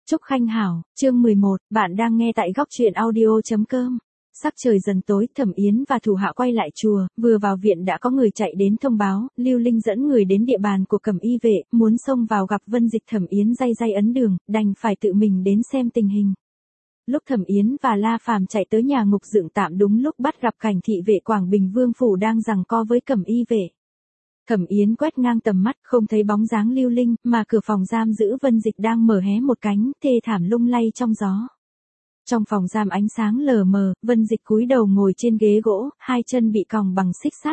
Trúc Khanh Hảo, chương 11, bạn đang nghe tại góc truyện audio.com. Sắc trời dần tối, Thẩm Yến và thủ hạ quay lại chùa, vừa vào viện đã có người chạy đến thông báo, Lưu Linh dẫn người đến địa bàn của Cẩm Y vệ, muốn xông vào gặp Vân Dịch. Thẩm Yến day day ấn đường, đành phải tự mình đến xem tình hình. Lúc Thẩm Yến và La Phàm chạy tới nhà ngục dựng tạm đúng lúc bắt gặp cảnh thị vệ Quảng Bình Vương phủ đang giằng co với Cẩm Y vệ. Thẩm Yến quét ngang tầm mắt, không thấy bóng dáng Lưu Linh, mà cửa phòng giam giữ Vân Dịch đang mở hé một cánh, thê thảm lung lay trong gió. Trong phòng giam ánh sáng lờ mờ, Vân Dịch cúi đầu ngồi trên ghế gỗ, hai chân bị còng bằng xích sắt.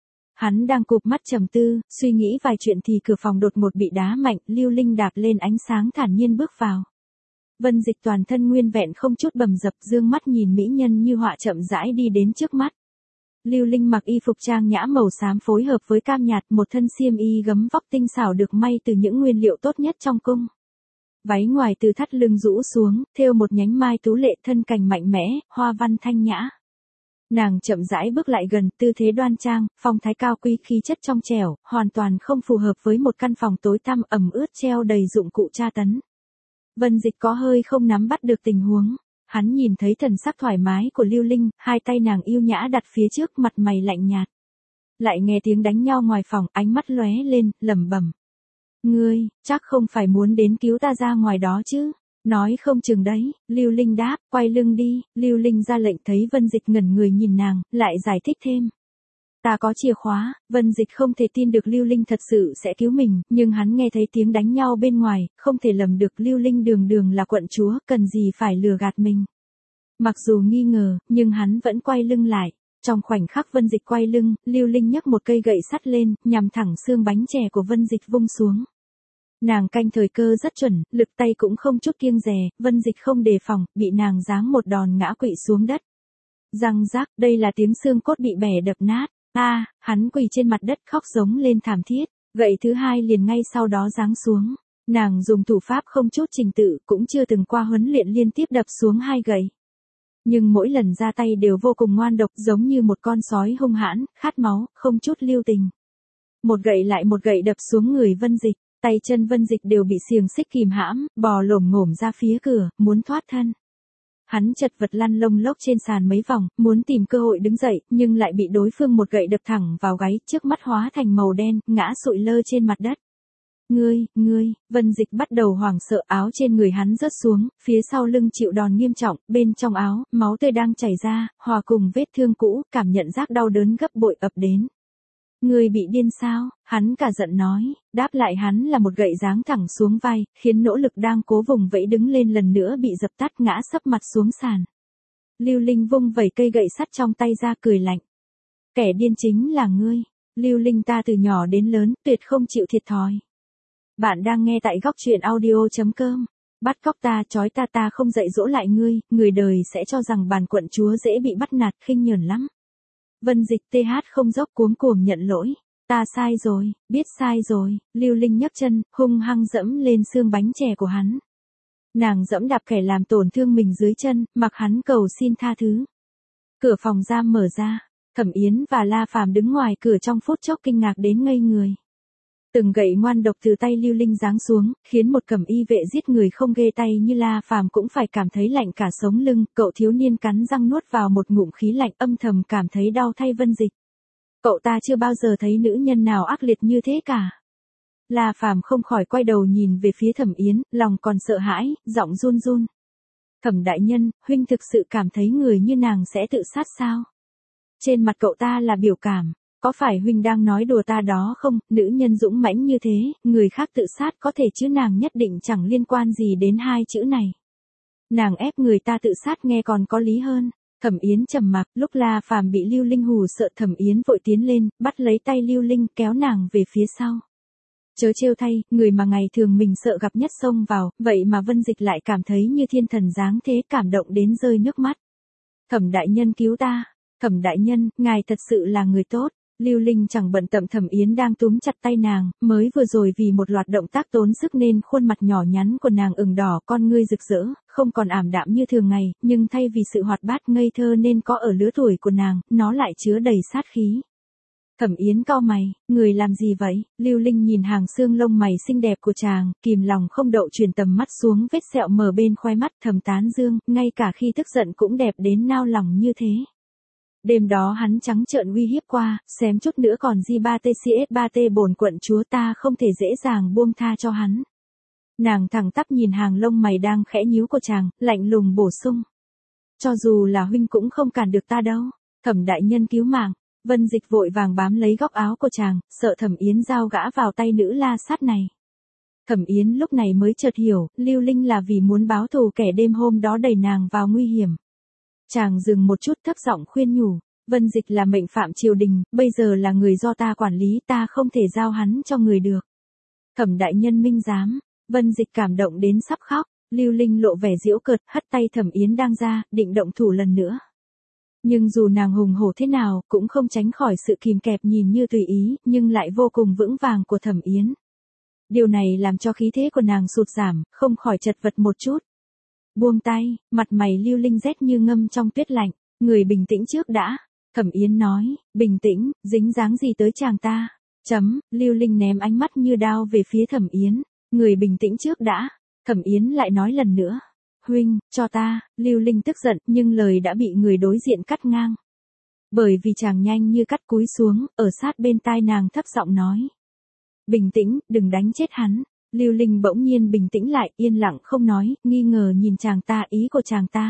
Hắn đang cụp mắt trầm tư, suy nghĩ vài chuyện thì cửa phòng đột ngột bị đá mạnh, Lưu Linh đạp lên ánh sáng thản nhiên bước vào. Vân Dịch toàn thân nguyên vẹn không chút bầm dập, dương mắt nhìn mỹ nhân như họa chậm rãi đi đến trước mắt. Lưu Linh mặc y phục trang nhã màu xám phối hợp với cam nhạt, một thân xiêm y gấm vóc tinh xảo được may từ những nguyên liệu tốt nhất trong cung. Váy ngoài từ thắt lưng rũ xuống, thêu một nhánh mai tú lệ, thân cành mạnh mẽ, hoa văn thanh nhã. Nàng chậm rãi bước lại gần, tư thế đoan trang, phong thái cao quý, khí chất trong trẻo, hoàn toàn không phù hợp với một căn phòng tối tăm ẩm ướt treo đầy dụng cụ tra tấn. Vân Dịch có hơi không nắm bắt được tình huống. Hắn nhìn thấy thần sắc thoải mái của Lưu Linh, hai tay nàng yêu nhã đặt phía trước, mặt mày lạnh nhạt. Lại nghe tiếng đánh nhau ngoài phòng, ánh mắt lóe lên, lẩm bẩm. Ngươi, chắc không phải muốn đến cứu ta ra ngoài đó chứ? Nói không chừng đấy, Lưu Linh đáp, quay lưng đi. Lưu Linh ra lệnh, thấy Vân Dịch ngẩn người nhìn nàng, lại giải thích thêm. Ta có chìa khóa. Vân Dịch không thể tin được Lưu Linh thật sự sẽ cứu mình, nhưng hắn nghe thấy tiếng đánh nhau bên ngoài, không thể lầm được Lưu Linh đường đường là quận chúa, cần gì phải lừa gạt mình. Mặc dù nghi ngờ, nhưng hắn vẫn quay lưng lại. Trong khoảnh khắc Vân Dịch quay lưng, Lưu Linh nhấc một cây gậy sắt lên, nhằm thẳng xương bánh chè của Vân Dịch vung xuống. Nàng canh thời cơ rất chuẩn, lực tay cũng không chút kiêng dè, Vân Dịch không đề phòng, bị nàng giáng một đòn ngã quỵ xuống đất. Răng rác, đây là tiếng xương cốt bị bẻ đập nát. Hắn quỳ trên mặt đất khóc giống lên thảm thiết, gậy thứ hai liền ngay sau đó giáng xuống. Nàng dùng thủ pháp không chút trình tự, cũng chưa từng qua huấn luyện, liên tiếp đập xuống hai gậy. Nhưng mỗi lần ra tay đều vô cùng ngoan độc, giống như một con sói hung hãn, khát máu, không chút lưu tình. Một gậy lại một gậy đập xuống người Vân Dịch, tay chân Vân Dịch đều bị xiềng xích kìm hãm, bò lổm ngổm ra phía cửa, muốn thoát thân. Hắn chật vật lăn lông lốc trên sàn mấy vòng, muốn tìm cơ hội đứng dậy, nhưng lại bị đối phương một gậy đập thẳng vào gáy, trước mắt hóa thành màu đen, ngã sụi lơ trên mặt đất. Ngươi, Vân Dịch bắt đầu hoảng sợ, áo trên người hắn rớt xuống, phía sau lưng chịu đòn nghiêm trọng, bên trong áo, máu tươi đang chảy ra, hòa cùng vết thương cũ, cảm nhận giác đau đớn gấp bội ập đến. Ngươi bị điên sao? Hắn cả giận nói, đáp lại hắn là một gậy giáng thẳng xuống vai, khiến nỗ lực đang cố vùng vẫy đứng lên lần nữa bị dập tắt, ngã sấp mặt xuống sàn. Lưu Linh vung vẩy cây gậy sắt trong tay ra, cười lạnh. Kẻ điên chính là ngươi. Lưu Linh, ta từ nhỏ đến lớn, tuyệt không chịu thiệt thòi. Bạn đang nghe tại góc truyện audio.com. Bắt cóc ta, trói ta không dạy dỗ lại ngươi, người đời sẽ cho rằng bản quận chúa dễ bị bắt nạt, khinh nhờn lắm. Vân Dịch không dốc cuống cuồng nhận lỗi. Ta sai rồi, biết sai rồi. Lưu Linh nhấc chân, hung hăng dẫm lên xương bánh chè của hắn. Nàng dẫm đạp kẻ làm tổn thương mình dưới chân, mặc hắn cầu xin tha thứ. Cửa phòng giam mở ra, Thẩm Yến và La Phàm đứng ngoài cửa trong phút chốc kinh ngạc đến ngây người. Từng gậy ngoan độc từ tay Lưu Linh giáng xuống, khiến một Cẩm Y vệ giết người không ghê tay như La Phàm cũng phải cảm thấy lạnh cả sống lưng. Cậu thiếu niên cắn răng nuốt vào một ngụm khí lạnh, âm thầm cảm thấy đau thay Vân Dịch. Cậu ta chưa bao giờ thấy nữ nhân nào ác liệt như thế cả. La Phàm không khỏi quay đầu nhìn về phía Thẩm Yến, lòng còn sợ hãi, giọng run run. Thẩm đại nhân, huynh thực sự cảm thấy người như nàng sẽ tự sát sao? Trên mặt cậu ta là biểu cảm. Có phải huynh đang nói đùa ta đó không? Nữ nhân dũng mãnh như thế, người khác tự sát có thể chứ nàng nhất định chẳng liên quan gì đến hai chữ này. Nàng ép người ta tự sát nghe còn có lý hơn. Thẩm Yến trầm mặc, lúc La Phàm bị Lưu Linh hù sợ, Thẩm Yến vội tiến lên, bắt lấy tay Lưu Linh, kéo nàng về phía sau. Chớ trêu thay, người mà ngày thường mình sợ gặp nhất xông vào, vậy mà Vân Dịch lại cảm thấy như thiên thần giáng thế, cảm động đến rơi nước mắt. Thẩm đại nhân cứu ta. Thẩm đại nhân, ngài thật sự là người tốt. Lưu Linh chẳng bận tâm Thẩm Yến đang túm chặt tay nàng, mới vừa rồi vì một loạt động tác tốn sức nên khuôn mặt nhỏ nhắn của nàng ửng đỏ, con ngươi rực rỡ, không còn ảm đạm như thường ngày, nhưng thay vì sự hoạt bát ngây thơ nên có ở lứa tuổi của nàng, nó lại chứa đầy sát khí. Thẩm Yến cau mày, người làm gì vậy? Lưu Linh nhìn hàng xương lông mày xinh đẹp của chàng, kìm lòng không đậu chuyển tầm mắt xuống vết sẹo mờ bên khóe mắt. Thẩm Tán Dương, ngay cả khi tức giận cũng đẹp đến nao lòng như thế. Đêm đó hắn trắng trợn uy hiếp qua, xém chút nữa còn G3TCS3T bổn quận chúa, ta không thể dễ dàng buông tha cho hắn. Nàng thẳng tắp nhìn hàng lông mày đang khẽ nhíu của chàng, lạnh lùng bổ sung. Cho dù là huynh cũng không cản được ta đâu. Thẩm đại nhân cứu mạng. Vân Dịch vội vàng bám lấy góc áo của chàng, sợ Thẩm Yến giao gã vào tay nữ la sát này. Thẩm Yến lúc này mới chợt hiểu, Lưu Linh là vì muốn báo thù kẻ đêm hôm đó đẩy nàng vào nguy hiểm. Chàng dừng một chút thấp giọng khuyên nhủ, Vân Dịch là mệnh phạm triều đình, bây giờ là người do ta quản lý, ta không thể giao hắn cho người được. Thẩm đại nhân minh giám. Vân Dịch cảm động đến sắp khóc. Lưu Linh lộ vẻ giễu cợt, hất tay Thẩm Yến đang ra, định động thủ lần nữa. Nhưng dù nàng hùng hổ thế nào, cũng không tránh khỏi sự kìm kẹp nhìn như tùy ý, nhưng lại vô cùng vững vàng của Thẩm Yến. Điều này làm cho khí thế của nàng sụt giảm, không khỏi chật vật một chút. Buông tay, mặt mày Lưu Linh rét như ngâm trong tuyết lạnh, người bình tĩnh trước đã. Thẩm Yến nói, bình tĩnh, dính dáng gì tới chàng ta. Lưu Linh ném ánh mắt như đao về phía Thẩm Yến, người bình tĩnh trước đã. Thẩm Yến lại nói lần nữa. Huynh, cho ta. Lưu Linh tức giận, nhưng lời đã bị người đối diện cắt ngang. Bởi vì chàng nhanh như cắt cúi xuống, ở sát bên tai nàng thấp giọng nói. Bình tĩnh, đừng đánh chết hắn. Lưu Linh bỗng nhiên bình tĩnh lại, yên lặng không nói, nghi ngờ nhìn chàng ta. Ý của chàng ta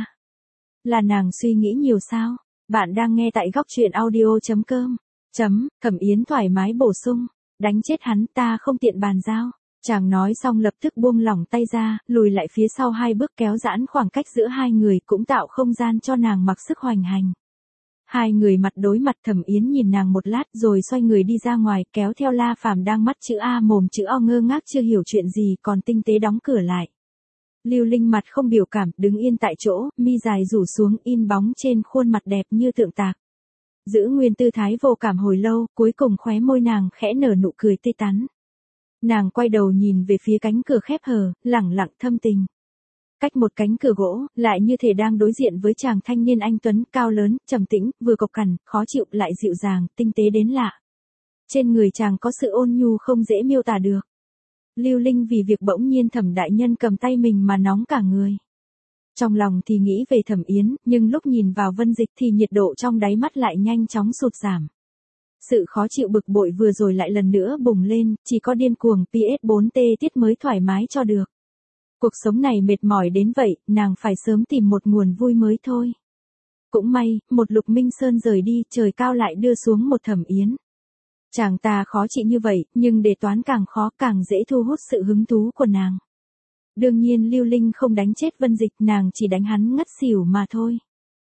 là nàng suy nghĩ nhiều sao? Bạn đang nghe tại góc truyện audio.com. Thẩm Yến thoải mái bổ sung. Đánh chết hắn, ta không tiện bàn giao. Chàng nói xong lập tức buông lỏng tay ra, lùi lại phía sau 2 bước kéo giãn khoảng cách giữa hai người, cũng tạo không gian cho nàng mặc sức hoành hành. Hai người mặt đối mặt. Thẩm Yến nhìn nàng một lát rồi xoay người đi ra ngoài, kéo theo La Phàm đang mắt chữ A mồm chữ O ngơ ngác chưa hiểu chuyện gì, còn tinh tế đóng cửa lại. Lưu Linh mặt không biểu cảm, đứng yên tại chỗ, mi dài rủ xuống in bóng trên khuôn mặt đẹp như tượng tạc. Giữ nguyên tư thái vô cảm hồi lâu, cuối cùng khóe môi nàng khẽ nở nụ cười tươi tắn. Nàng quay đầu nhìn về phía cánh cửa khép hờ, lẳng lặng thâm tình. Cách một cánh cửa gỗ, lại như thể đang đối diện với chàng thanh niên anh tuấn, cao lớn, trầm tĩnh, vừa cộc cằn, khó chịu lại dịu dàng, tinh tế đến lạ. Trên người chàng có sự ôn nhu không dễ miêu tả được. Lưu Linh vì việc bỗng nhiên Thẩm đại nhân cầm tay mình mà nóng cả người. Trong lòng thì nghĩ về Thẩm Yến, nhưng lúc nhìn vào Vân Dịch thì nhiệt độ trong đáy mắt lại nhanh chóng sụt giảm. Sự khó chịu bực bội vừa rồi lại lần nữa bùng lên, chỉ có điên cuồng PS4T tiết mới thoải mái cho được. Cuộc sống này mệt mỏi đến vậy, nàng phải sớm tìm một nguồn vui mới thôi. Cũng may, một Lục Minh Sơn rời đi, trời cao lại đưa xuống một Thẩm Yến. Chàng ta khó trị như vậy, nhưng đề toán càng khó, càng dễ thu hút sự hứng thú của nàng. Đương nhiên Lưu Linh không đánh chết Vân Dịch, nàng chỉ đánh hắn ngất xỉu mà thôi.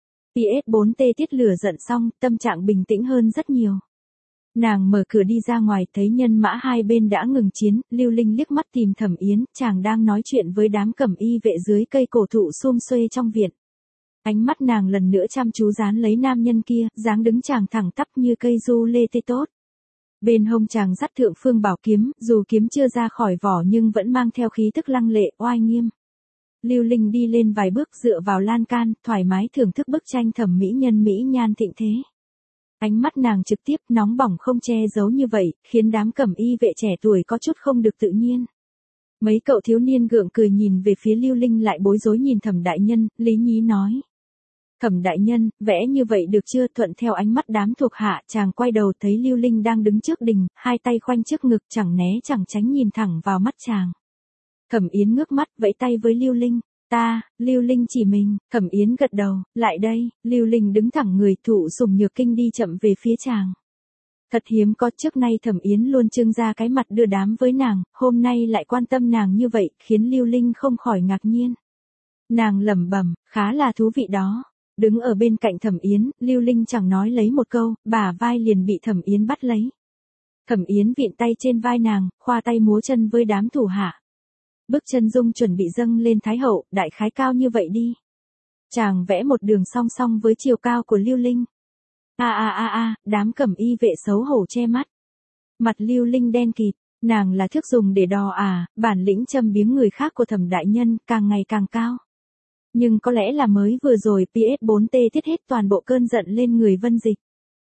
PS4T tiết lửa giận xong, tâm trạng bình tĩnh hơn rất nhiều. Nàng mở cửa đi ra ngoài, thấy nhân mã hai bên đã ngừng chiến. Lưu Linh liếc mắt tìm Thẩm Yến, chàng đang nói chuyện với đám cẩm y vệ dưới cây cổ thụ sum xuê trong viện. Ánh mắt nàng lần nữa chăm chú dán lấy nam nhân kia, dáng đứng chàng thẳng tắp như cây du lê tê tốt. Bên hông chàng dắt thượng phương bảo kiếm, dù kiếm chưa ra khỏi vỏ nhưng vẫn mang theo khí tức lăng lệ, oai nghiêm. Lưu Linh đi lên vài bước dựa vào lan can, thoải mái thưởng thức bức tranh thẩm mỹ nhân mỹ nhan thịnh thế. Ánh mắt nàng trực tiếp, nóng bỏng không che giấu như vậy, khiến đám cẩm y vệ trẻ tuổi có chút không được tự nhiên. Mấy cậu thiếu niên gượng cười nhìn về phía Lưu Linh lại bối rối nhìn Thẩm đại nhân. Lý Nhí nói. Thẩm đại nhân, vẽ như vậy được chưa? Thuận theo ánh mắt đám thuộc hạ, chàng quay đầu thấy Lưu Linh đang đứng trước đình, hai tay khoanh trước ngực, chẳng né chẳng tránh nhìn thẳng vào mắt chàng. Thẩm Yến ngước mắt vẫy tay với Lưu Linh. Lưu Linh chỉ mình. Thẩm Yến gật đầu, lại đây. Lưu Linh đứng thẳng người, thụ sủng nhược kinh đi chậm về phía chàng. Thật hiếm có, trước nay Thẩm Yến luôn trưng ra cái mặt đưa đám với nàng, hôm nay lại quan tâm nàng như vậy, khiến Lưu Linh không khỏi ngạc nhiên. Nàng lẩm bẩm, khá là thú vị đó. Đứng ở bên cạnh Thẩm Yến, Lưu Linh chẳng nói lấy một câu, bả vai liền bị Thẩm Yến bắt lấy. Thẩm Yến vịn tay trên vai nàng, khoa tay múa chân với đám thủ hạ. Bước chân dung chuẩn bị dâng lên Thái hậu, đại khái cao như vậy đi. Chàng vẽ một đường song song với chiều cao của Lưu Linh. Đám cẩm y vệ xấu hổ che mắt. Mặt Lưu Linh đen kịt, nàng là thước dùng để đo bản lĩnh châm biếm người khác của Thẩm đại nhân càng ngày càng cao. Nhưng có lẽ là mới vừa rồi PS4T tiết hết toàn bộ cơn giận lên người Vân Dịch.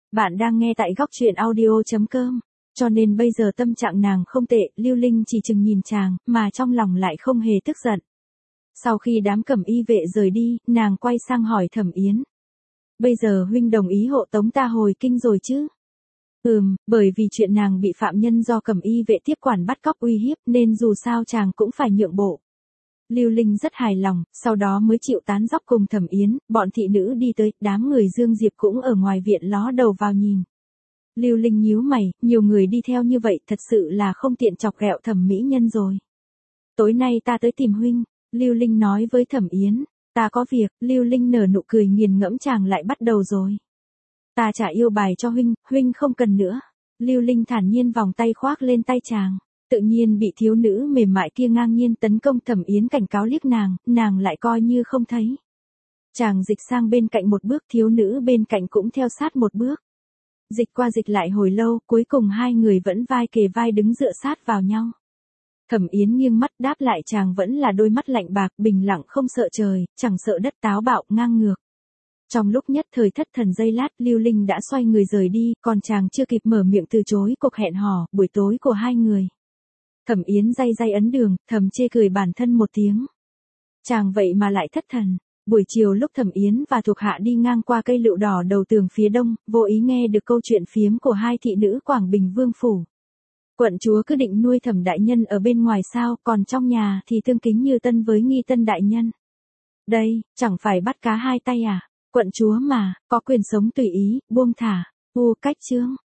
Bạn đang nghe tại góc truyện audio.com. Cho nên bây giờ tâm trạng nàng không tệ, Lưu Linh chỉ chừng nhìn chàng, mà trong lòng lại không hề tức giận. Sau khi đám cẩm y vệ rời đi, nàng quay sang hỏi Thẩm Yến. Bây giờ huynh đồng ý hộ tống ta hồi kinh rồi chứ? Bởi vì chuyện nàng bị phạm nhân do cẩm y vệ tiếp quản bắt cóc uy hiếp nên dù sao chàng cũng phải nhượng bộ. Lưu Linh rất hài lòng, sau đó mới chịu tán dóc cùng Thẩm Yến, bọn thị nữ đi tới, đám người Dương Diệp cũng ở ngoài viện ló đầu vào nhìn. Lưu Linh nhíu mày, nhiều người đi theo như vậy thật sự là không tiện chọc ghẹo Thẩm mỹ nhân rồi. Tối nay ta tới tìm huynh, Lưu Linh nói với Thẩm Yến, ta có việc, Lưu Linh nở nụ cười nghiền ngẫm chàng lại bắt đầu rồi. Ta trả yêu bài cho huynh, huynh không cần nữa. Lưu Linh thản nhiên vòng tay khoác lên tay chàng. Tự nhiên bị thiếu nữ mềm mại kia ngang nhiên tấn công. Thẩm Yến cảnh cáo liếc nàng lại coi như không thấy. Chàng dịch sang bên cạnh một bước, thiếu nữ bên cạnh cũng theo sát một bước. Dịch qua dịch lại hồi lâu, cuối cùng hai người vẫn vai kề vai đứng dựa sát vào nhau. Thẩm Yến nghiêng mắt đáp lại chàng vẫn là đôi mắt lạnh bạc, bình lặng không sợ trời, chẳng sợ đất, táo bạo, ngang ngược. Trong lúc nhất thời thất thần giây lát, Lưu Linh đã xoay người rời đi, còn chàng chưa kịp mở miệng từ chối cuộc hẹn hò buổi tối của hai người. Thẩm Yến day ấn đường, thầm chê cười bản thân một tiếng. Chàng vậy mà lại thất thần. Buổi chiều lúc Thẩm Yến và thuộc hạ đi ngang qua cây lựu đỏ đầu tường phía đông, vô ý nghe được câu chuyện phiếm của hai thị nữ Quảng Bình Vương phủ. Quận chúa cứ định nuôi Thẩm đại nhân ở bên ngoài sao, còn trong nhà thì tương kính như tân với nghi tân đại nhân. Đây, chẳng phải bắt cá hai tay à? Quận chúa mà, có quyền sống tùy ý, buông thả, cách chương.